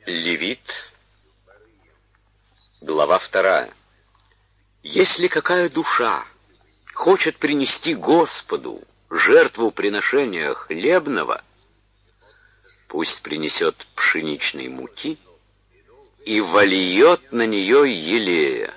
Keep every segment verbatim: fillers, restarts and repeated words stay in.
Левит, глава вторая. Если какая душа хочет принести Господу жертву приношения хлебного, пусть принесет пшеничной муки и вольет на нее елея,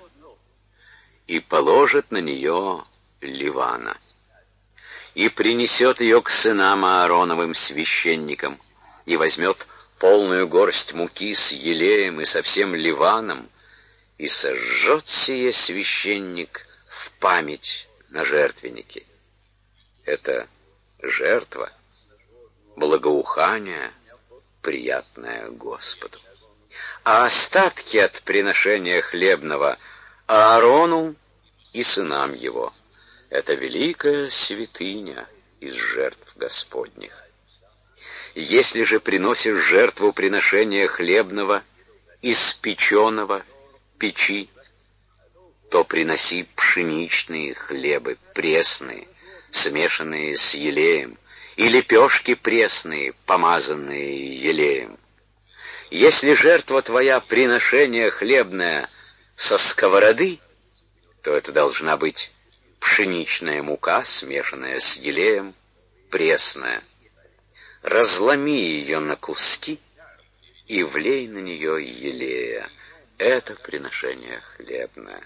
и положит на нее ливана, и принесет ее к сынам Аароновым священникам, и возьмет полную горсть муки с елеем и со всем ливаном, и сожжет сие священник в память на жертвеннике. Это жертва, благоухание, приятное Господу. А остатки от приношения хлебного Аарону и сынам его. Это великая святыня из жертв Господних. Если же приносишь жертву приношения хлебного из печеного печи, то приноси пшеничные хлебы пресные, смешанные с елеем, и лепешки пресные, помазанные елеем. Если жертва твоя приношение хлебное со сковороды, то это должна быть пшеничная мука, смешанная с елеем, пресная. Разломи ее на куски и влей на нее елея. Это приношение хлебное.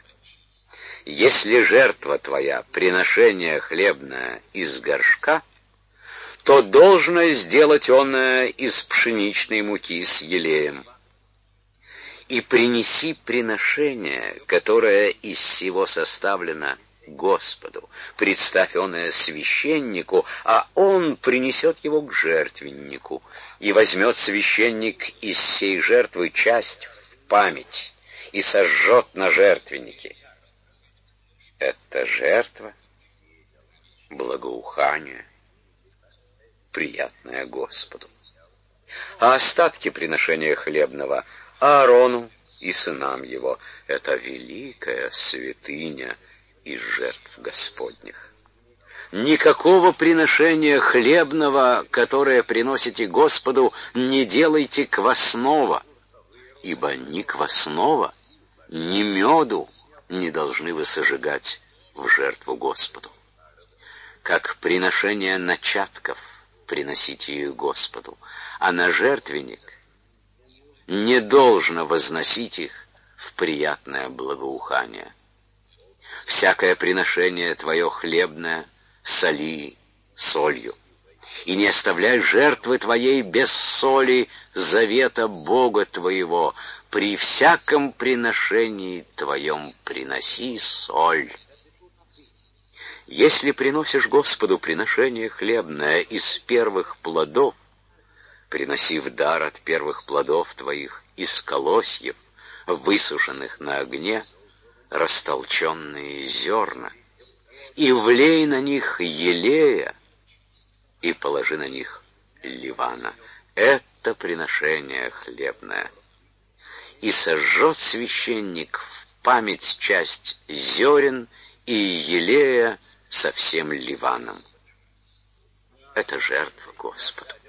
Если жертва твоя приношение хлебное из горшка, то должно сделать оное из пшеничной муки с елеем. И принеси приношение, которое из всего составлено, Господу. Представь оное священнику, а он принесет его к жертвеннику, и возьмет священник из сей жертвы часть в память и сожжет на жертвеннике. Это жертва, благоухание, приятное Господу. А остатки приношения хлебного Аарону и сынам его — это великая святыня из жертв Господних. Никакого приношения хлебного, которое приносите Господу, не делайте квасного, ибо ни квасного, ни меду не должны вы сожигать в жертву Господу. Как приношение начатков приносите их Господу, а на жертвенник не должно возносить их в приятное благоухание. Всякое приношение твое хлебное соли солью, и не оставляй жертвы твоей без соли завета Бога твоего. При всяком приношении твоем приноси соль. Если приносишь Господу приношение хлебное из первых плодов, приноси в дар от первых плодов твоих из колосьев, высушенных на огне, растолченные зерна, и влей на них елея, и положи на них ливана. Это приношение хлебное. И сожжет священник в память часть зерен и елея со всем ливаном. Это жертва Господу.